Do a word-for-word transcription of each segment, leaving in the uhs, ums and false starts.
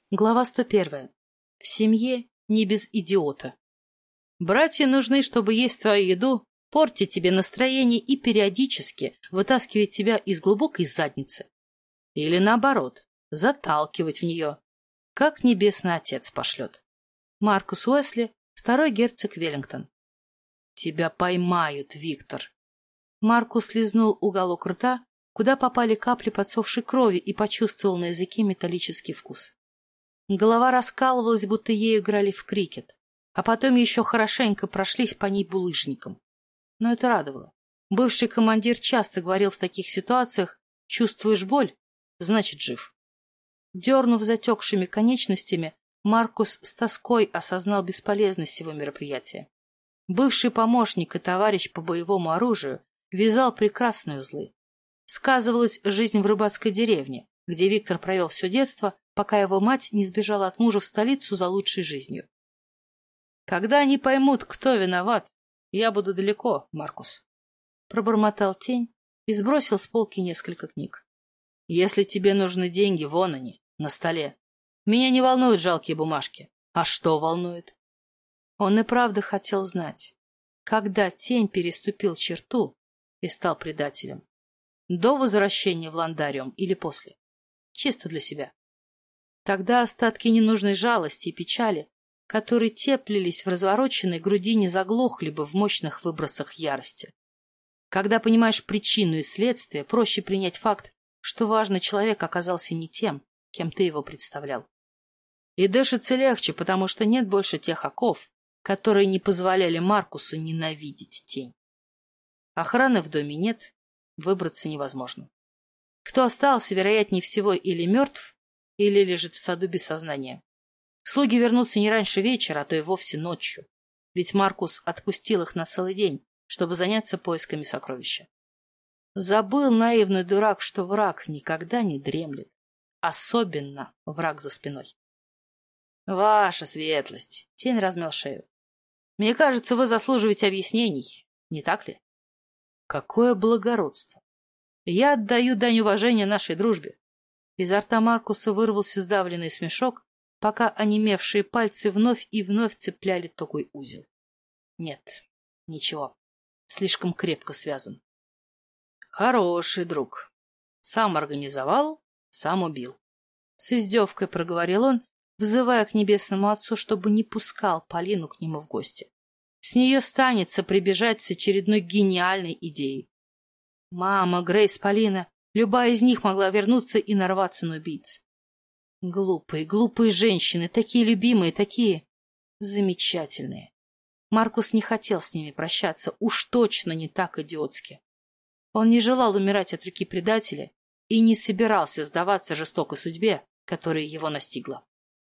Глава сто первая. В семье не без идиота. Братья нужны, чтобы есть твою еду, портить тебе настроение и периодически вытаскивать тебя из глубокой задницы. Или наоборот, заталкивать в нее, как небесный отец пошлет. Маркус Уэсли, второй герцог Веллингтон. Тебя поймают, Виктор. Маркус лизнул уголок рта, куда попали капли подсохшей крови, и почувствовал на языке металлический вкус. Голова раскалывалась, будто ею играли в крикет, а потом еще хорошенько прошлись по ней булыжником. Но это радовало. Бывший командир часто говорил в таких ситуациях: чувствуешь боль, значит жив. Дернув затекшими конечностями, Маркус с тоской осознал бесполезность всего мероприятия. Бывший помощник и товарищ по боевому оружию вязал прекрасные узлы. Сказывалась жизнь в рыбацкой деревне, где Виктор провел все детство, пока его мать не сбежала от мужа в столицу за лучшей жизнью. «Когда они поймут, кто виноват, я буду далеко, Маркус», — пробормотал тень и сбросил с полки несколько книг. «Если тебе нужны деньги, вон они, на столе. Меня не волнуют жалкие бумажки. А что волнует?» Он и правда хотел знать, когда тень переступил черту и стал предателем. До возвращения в Ландариум или после? Чисто для себя. Тогда остатки ненужной жалости и печали, которые теплились в развороченной грудине, заглохли бы в мощных выбросах ярости. Когда понимаешь причину и следствие, проще принять факт, что важный человек оказался не тем, кем ты его представлял. И дышится легче, потому что нет больше тех оков, которые не позволяли Маркусу ненавидеть тень. Охраны в доме нет, выбраться невозможно. Кто остался, вероятнее всего, или мертв, или лежит в саду без сознания. Слуги вернутся не раньше вечера, а то и вовсе ночью, ведь Маркус отпустил их на целый день, чтобы заняться поисками сокровища. Забыл наивный дурак, что враг никогда не дремлет, особенно враг за спиной. «Ваша светлость!» — тень размял шею. «Мне кажется, вы заслуживаете объяснений, не так ли?» «Какое благородство! Я отдаю дань уважения нашей дружбе». Изо рта Маркуса вырвался сдавленный смешок, пока онемевшие пальцы вновь и вновь цепляли тугой узел. Нет, ничего, слишком крепко связан. Хороший друг. Сам организовал, сам убил. С издевкой проговорил он, вызывая к небесному отцу, чтобы не пускал Полину к нему в гости. С нее станется прибежать с очередной гениальной идеей. Мама, Грейс, Полина, любая из них могла вернуться и нарваться на убийц. Глупые, глупые женщины, такие любимые, такие замечательные. Маркус не хотел с ними прощаться, уж точно не так идиотски. Он не желал умирать от руки предателя и не собирался сдаваться жестокой судьбе, которая его настигла.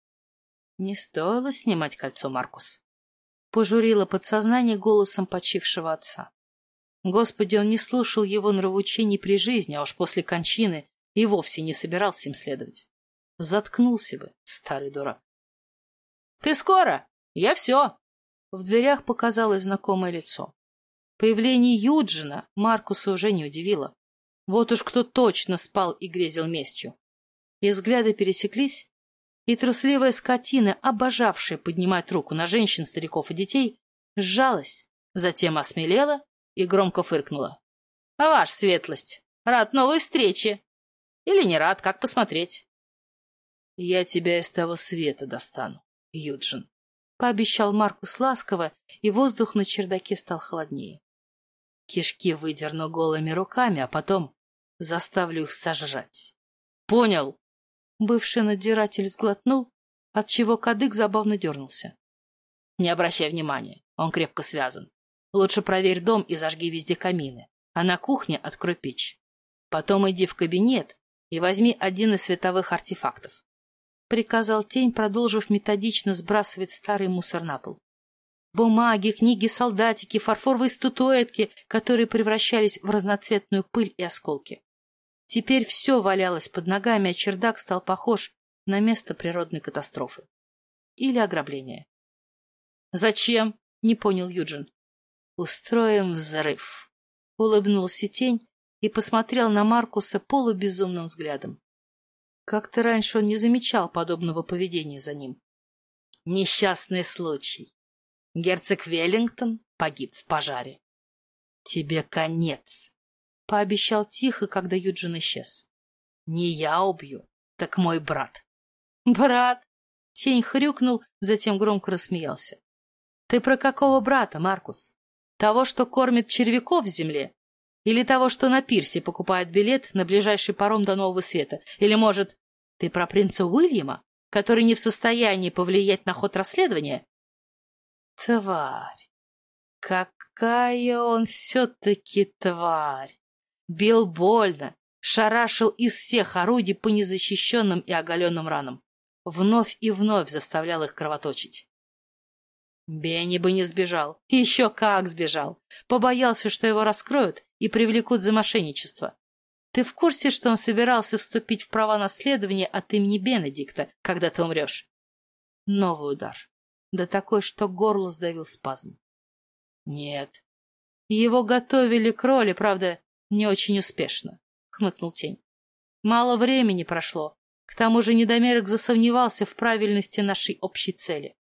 Не стоило снимать кольцо, Маркус. Пожурило подсознание голосом почившего отца. Господи, он не слушал его нравоучений при жизни, а уж после кончины и вовсе не собирался им следовать. Заткнулся бы, старый дурак. — Ты скоро? Я все. В дверях показалось знакомое лицо. Появление Юджина Маркуса уже не удивило. Вот уж кто точно спал и грезил местью. И взгляды пересеклись, и трусливая скотина, обожавшая поднимать руку на женщин, стариков и детей, сжалась, затем осмелела и громко фыркнула. — А ваша светлость, рад новой встрече. Или не рад, как посмотреть. — Я тебя из того света достану, Юджин, — пообещал Маркус ласково, и воздух на чердаке стал холоднее. Кишки выдерну голыми руками, а потом заставлю их сожрать. — Понял. Бывший надзиратель сглотнул, отчего кадык забавно дернулся. — Не обращай внимания, он крепко связан. Лучше проверь дом и зажги везде камины, а на кухне открой печь. Потом иди в кабинет и возьми один из световых артефактов. Приказал тень, продолжив методично сбрасывать старый мусор на пол. Бумаги, книги, солдатики, фарфоровые статуэтки, которые превращались в разноцветную пыль и осколки. Теперь все валялось под ногами, а чердак стал похож на место природной катастрофы. Или ограбления. «Зачем?» — не понял Юджин. «Устроим взрыв», — улыбнулся тень и посмотрел на Маркуса полубезумным взглядом. Как-то раньше он не замечал подобного поведения за ним. Несчастный случай. Герцог Веллингтон погиб в пожаре. Тебе конец, — пообещал тихо, когда Юджин исчез. Не я убью, так мой брат. Брат? Тень хрюкнул, затем громко рассмеялся. Ты про какого брата, Маркус? Того, что кормит червяков в земле? Или того, что на пирсе покупает билет на ближайший паром до Нового Света? Или, может, ты про принца Уильяма, который не в состоянии повлиять на ход расследования? Тварь! Какая он все-таки тварь! Бил больно, шарашил из всех орудий по незащищенным и оголенным ранам. Вновь и вновь заставлял их кровоточить. Бенни бы не сбежал. Еще как сбежал. Побоялся, что его раскроют и привлекут за мошенничество. Ты в курсе, что он собирался вступить в права наследования от имени Бенедикта, когда ты умрешь? Новый удар. Да такой, что горло сдавил спазм. Нет. Его готовили к роли, правда, не очень успешно, — хмыкнул Тень. Мало времени прошло. К тому же недомерок засомневался в правильности нашей общей цели.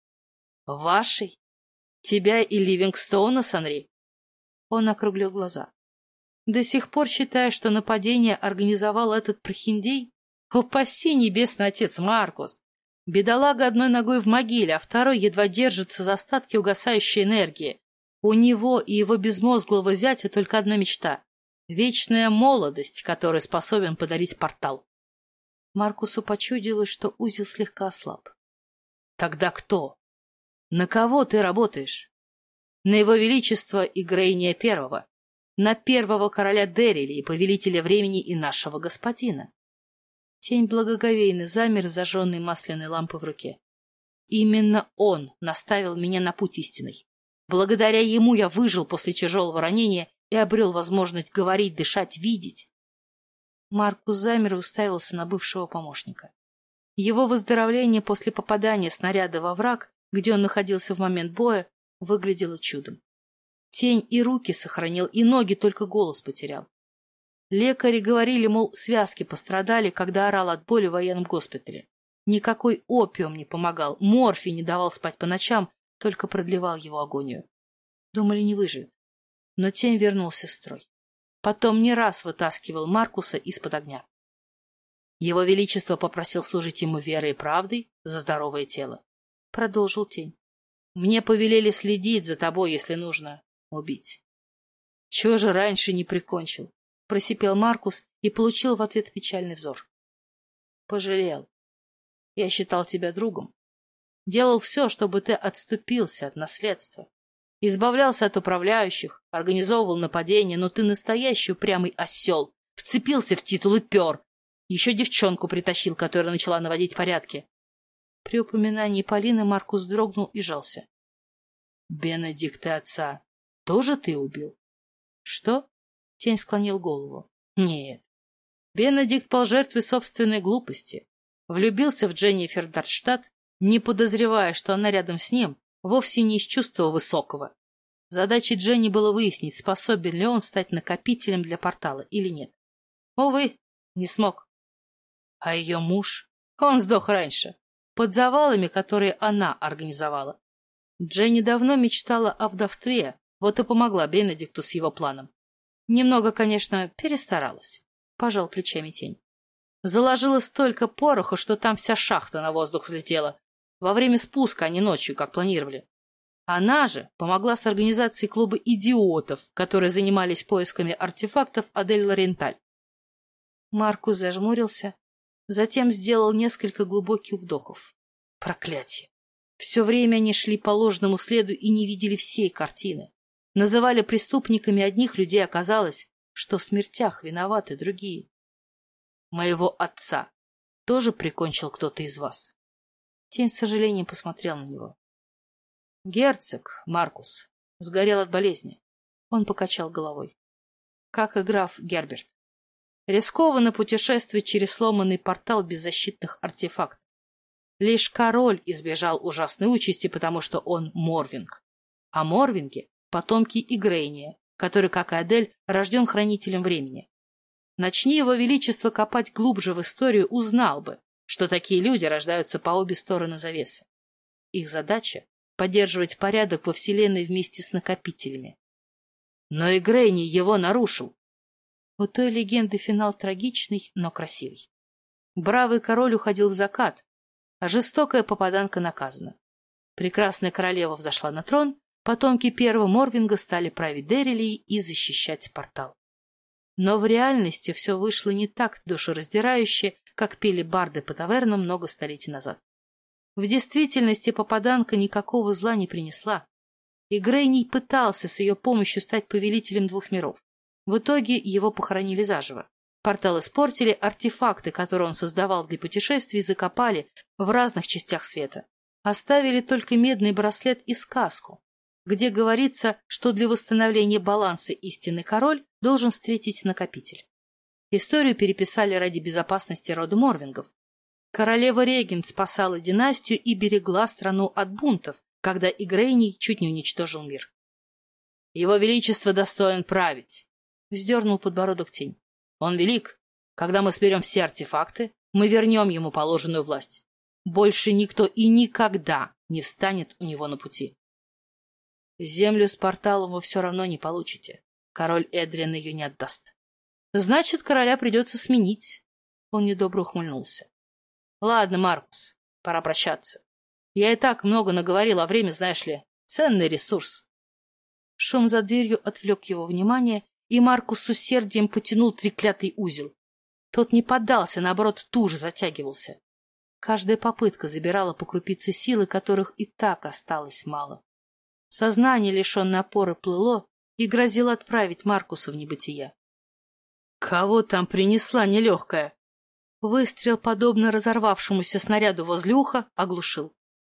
Вашей? Тебя и Ливингстоуна, Санри? Он округлил глаза. До сих пор считаешь, что нападение организовал этот прохиндей? Упаси небесный отец, Маркус! Бедолага одной ногой в могиле, а второй едва держится за остатки угасающей энергии. У него и его безмозглого зятя только одна мечта — вечная молодость, которую способен подарить портал. Маркусу почудилось, что узел слегка ослаб. Тогда кто? На кого ты работаешь? На его величество Игрейния Первого, на первого короля Деррили и повелителя времени и нашего господина. Тень благоговейно замер, зажженной масляной лампы в руке. Именно он наставил меня на путь истинный. Благодаря ему я выжил после тяжелого ранения и обрел возможность говорить, дышать, видеть. Маркус замер и уставился на бывшего помощника. Его выздоровление после попадания снаряда во враг, где он находился в момент боя, выглядело чудом. Тень и руки сохранил, и ноги, только голос потерял. Лекари говорили, мол, связки пострадали, когда орал от боли в военном госпитале. Никакой опиум не помогал, морфий не давал спать по ночам, только продлевал его агонию. Думали, не выживет. Но Тень вернулся в строй. Потом не раз вытаскивал Маркуса из-под огня. Его Величество попросил служить ему верой и правдой за здоровое тело. Продолжил Тень. Мне повелели следить за тобой, если нужно убить. Чего же раньше не прикончил? Просипел Маркус и получил в ответ печальный взор. Пожалел. Я считал тебя другом. Делал все, чтобы ты отступился от наследства. Избавлялся от управляющих, организовывал нападения, но ты настоящий упрямый осел. Вцепился в титул и пер. Еще девчонку притащил, которая начала наводить порядки. При упоминании Полины Маркус дрогнул и жался. — Бенедикта отца тоже ты убил? — Что? — Тень склонил голову. — Нет. Бенедикт пал жертвой собственной глупости. Влюбился в Дженнифер Дарштадт, не подозревая, что она рядом с ним, вовсе не из чувства высокого. Задачей Дженни было выяснить, способен ли он стать накопителем для портала или нет. Увы, не смог. А ее муж? Он сдох раньше, под завалами, которые она организовала. Дженни давно мечтала о вдовстве, вот и помогла Бенедикту с его планом. Немного, конечно, перестаралась, пожал плечами Тень. Заложила столько пороха, что там вся шахта на воздух взлетела. Во время спуска, а не ночью, как планировали. Она же помогла с организацией клуба идиотов, которые занимались поисками артефактов Адель Лоренталь. Маркус зажмурился, затем сделал несколько глубоких вдохов. Проклятие! Все время они шли по ложному следу и не видели всей картины. Называли преступниками одних людей, оказалось, что в смертях виноваты другие. Моего отца тоже прикончил кто-то из вас. Тень с сожалением посмотрел на него. Герцог, Маркус, сгорел от болезни. Он покачал головой. Как и граф Герберт. Рискованно путешествовать через сломанный портал беззащитных артефактов. Лишь король избежал ужасной участи, потому что он Морвинг. А Морвинги — потомки Игрейния, который, как и Адель, рожден хранителем времени. Начни его величество копать глубже в историю, узнал бы, что такие люди рождаются по обе стороны завесы. Их задача — поддерживать порядок во Вселенной вместе с накопителями. Но и Грейни его нарушил. У той легенды финал трагичный, но красивый. Бравый король уходил в закат, а жестокая попаданка наказана. Прекрасная королева взошла на трон, потомки первого Морвинга стали править Деррилей и защищать портал. Но в реальности все вышло не так душераздирающе, как пели барды по тавернам много столетий назад. В действительности попаданка никакого зла не принесла, и Грейни пытался с ее помощью стать повелителем двух миров. В итоге его похоронили заживо. Портал испортили, артефакты, которые он создавал для путешествий, закопали в разных частях света. Оставили только медный браслет и сказку, где говорится, что для восстановления баланса истинный король должен встретить накопитель. Историю переписали ради безопасности рода Морвингов. Королева-регент спасала династию и берегла страну от бунтов, когда Игрейний чуть не уничтожил мир. «Его Величество достоин править», — вздернул подбородок тень. «Он велик. Когда мы соберем все артефакты, мы вернем ему положенную власть. Больше никто и никогда не встанет у него на пути. Землю с порталом вы все равно не получите. Король Эдриан ее не отдаст. Значит, короля придется сменить». Он недобро ухмыльнулся. «Ладно, Маркус, пора прощаться. Я и так много наговорил, а время, знаешь ли, ценный ресурс». Шум за дверью отвлек его внимание, и Маркус с усердием потянул треклятый узел. Тот не поддался, наоборот, туже затягивался. Каждая попытка забирала по крупице силы, которых и так осталось мало. Сознание, лишенное опоры, плыло и грозило отправить Маркуса в небытие. «Кого там принесла нелегкая?» Выстрел, подобно разорвавшемуся снаряду возле уха, оглушил.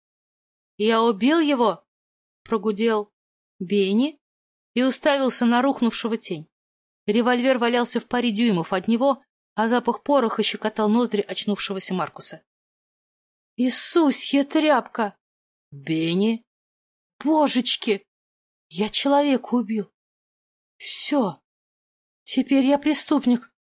«Я убил его?» — прогудел Бенни и уставился на рухнувшего тень. Револьвер валялся в паре дюймов от него, а запах пороха щекотал ноздри очнувшегося Маркуса. «Иисусья тряпка!» «Бенни?» «Божечки! Я человека убил! Все! Теперь я преступник!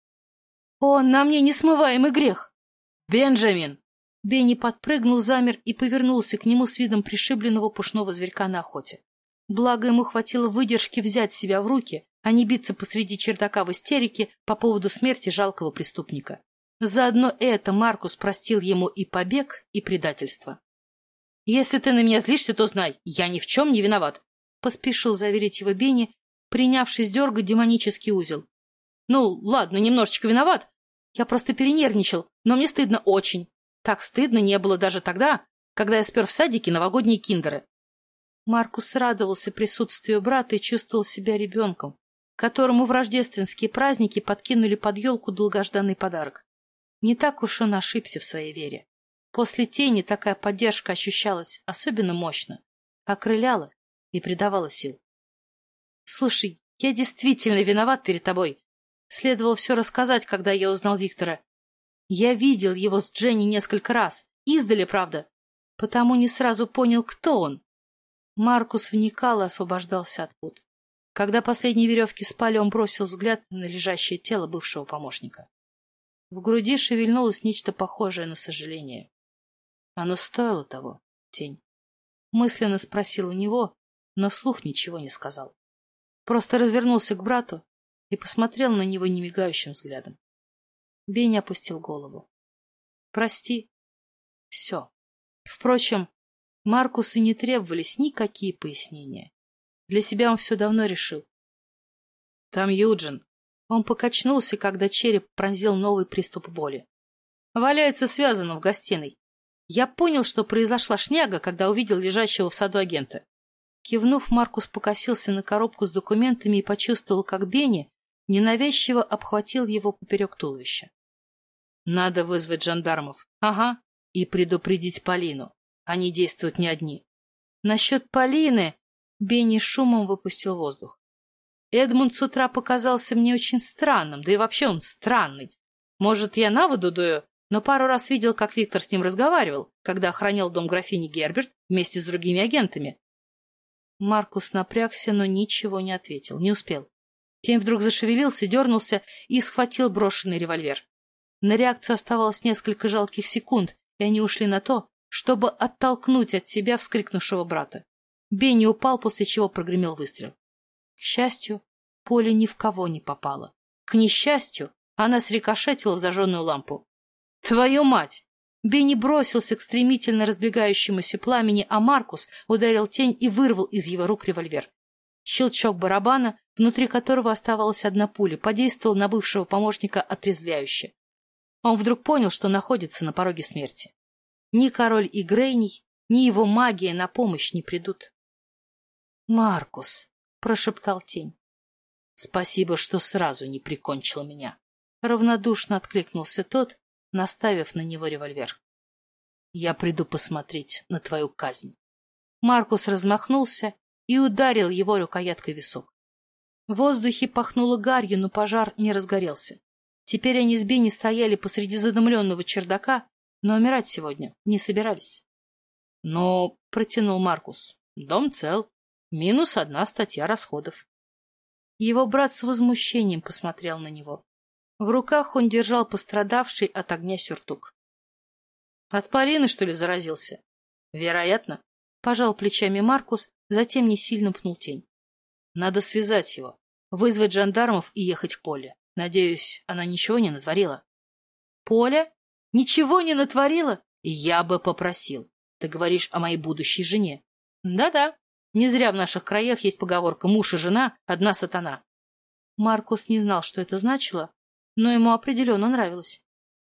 Он на мне несмываемый грех!» «Бенджамин!» Бенни подпрыгнул, замер и повернулся к нему с видом пришибленного пушного зверька на охоте. Благо ему хватило выдержки взять себя в руки, а не биться посреди чердака в истерике по поводу смерти жалкого преступника. Заодно это Маркус простил ему и побег, и предательство. «Если ты на меня злишься, то знай, я ни в чем не виноват», — поспешил заверить его Бенни, принявшись дергать демонический узел. «Ну, ладно, немножечко виноват. Я просто перенервничал, но мне стыдно очень. Так стыдно не было даже тогда, когда я спер в садике новогодние киндеры». Маркус радовался присутствию брата и чувствовал себя ребенком, которому в рождественские праздники подкинули под елку долгожданный подарок. Не так уж он ошибся в своей вере. После тени такая поддержка ощущалась особенно мощно, окрыляла и придавала сил. «Слушай, я действительно виноват перед тобой. Следовало все рассказать, когда я узнал Виктора. Я видел его с Дженни несколько раз, издали, правда, потому не сразу понял, кто он». Маркус вникал и освобождался от пут. Когда последние веревки спали, он бросил взгляд на лежащее тело бывшего помощника. В груди шевельнулось нечто похожее на сожаление. Оно стоило того, тень. Мысленно спросил у него, но вслух ничего не сказал. Просто развернулся к брату и посмотрел на него немигающим взглядом. Бенни опустил голову. «Прости. Все». Впрочем, Маркусу не требовались никакие пояснения. Для себя он все давно решил. «Там Юджин». Он покачнулся, когда череп пронзил новый приступ боли. «Валяется связанным в гостиной. Я понял, что произошла шняга, когда увидел лежащего в саду агента». Кивнув, Маркус покосился на коробку с документами и почувствовал, как Бенни ненавязчиво обхватил его поперек туловища. «Надо вызвать жандармов. Ага. И предупредить Полину. Они действуют не одни». «Насчет Полины...» Бенни шумом выпустил воздух. «Эдмунд с утра показался мне очень странным, да и вообще он странный. Может, я на воду дую, но пару раз видел, как Виктор с ним разговаривал, когда охранял дом графини Герберт вместе с другими агентами». Маркус напрягся, но ничего не ответил, не успел. Тень вдруг зашевелился, дернулся и схватил брошенный револьвер. На реакцию оставалось несколько жалких секунд, и они ушли на то, чтобы оттолкнуть от себя вскрикнувшего брата. Бенни упал, после чего прогремел выстрел. К счастью, пуля ни в кого не попала. К несчастью, она срикошетила в зажженную лампу. «Твою мать!» Бенни бросился к стремительно разбегающемуся пламени, а Маркус ударил тень и вырвал из его рук револьвер. Щелчок барабана, внутри которого оставалась одна пуля, подействовал на бывшего помощника отрезвляюще. Он вдруг понял, что находится на пороге смерти. Ни король Игрейний, ни его магия на помощь не придут. «Маркус», — прошептал тень. «Спасибо, что сразу не прикончил меня», — равнодушно откликнулся тот, наставив на него револьвер. «Я приду посмотреть на твою казнь». Маркус размахнулся и ударил его рукояткой в висок. В воздухе пахнуло гарью, но пожар не разгорелся. Теперь они с Бенни стояли посреди задымленного чердака, но умирать сегодня не собирались. — Но, — протянул Маркус, — дом цел, минус одна статья расходов. Его брат с возмущением посмотрел на него. В руках он держал пострадавший от огня сюртук. — От Полины, что ли, заразился? — Вероятно, — пожал плечами Маркус, затем не сильно пнул тень. — Надо связать его, вызвать жандармов и ехать к Поле. Надеюсь, она ничего не натворила. — Поля? Ничего не натворила? Я бы попросил. Ты говоришь о моей будущей жене. Да-да, не зря в наших краях есть поговорка «муж и жена – одна сатана». Маркус не знал, что это значило, но ему определенно нравилось.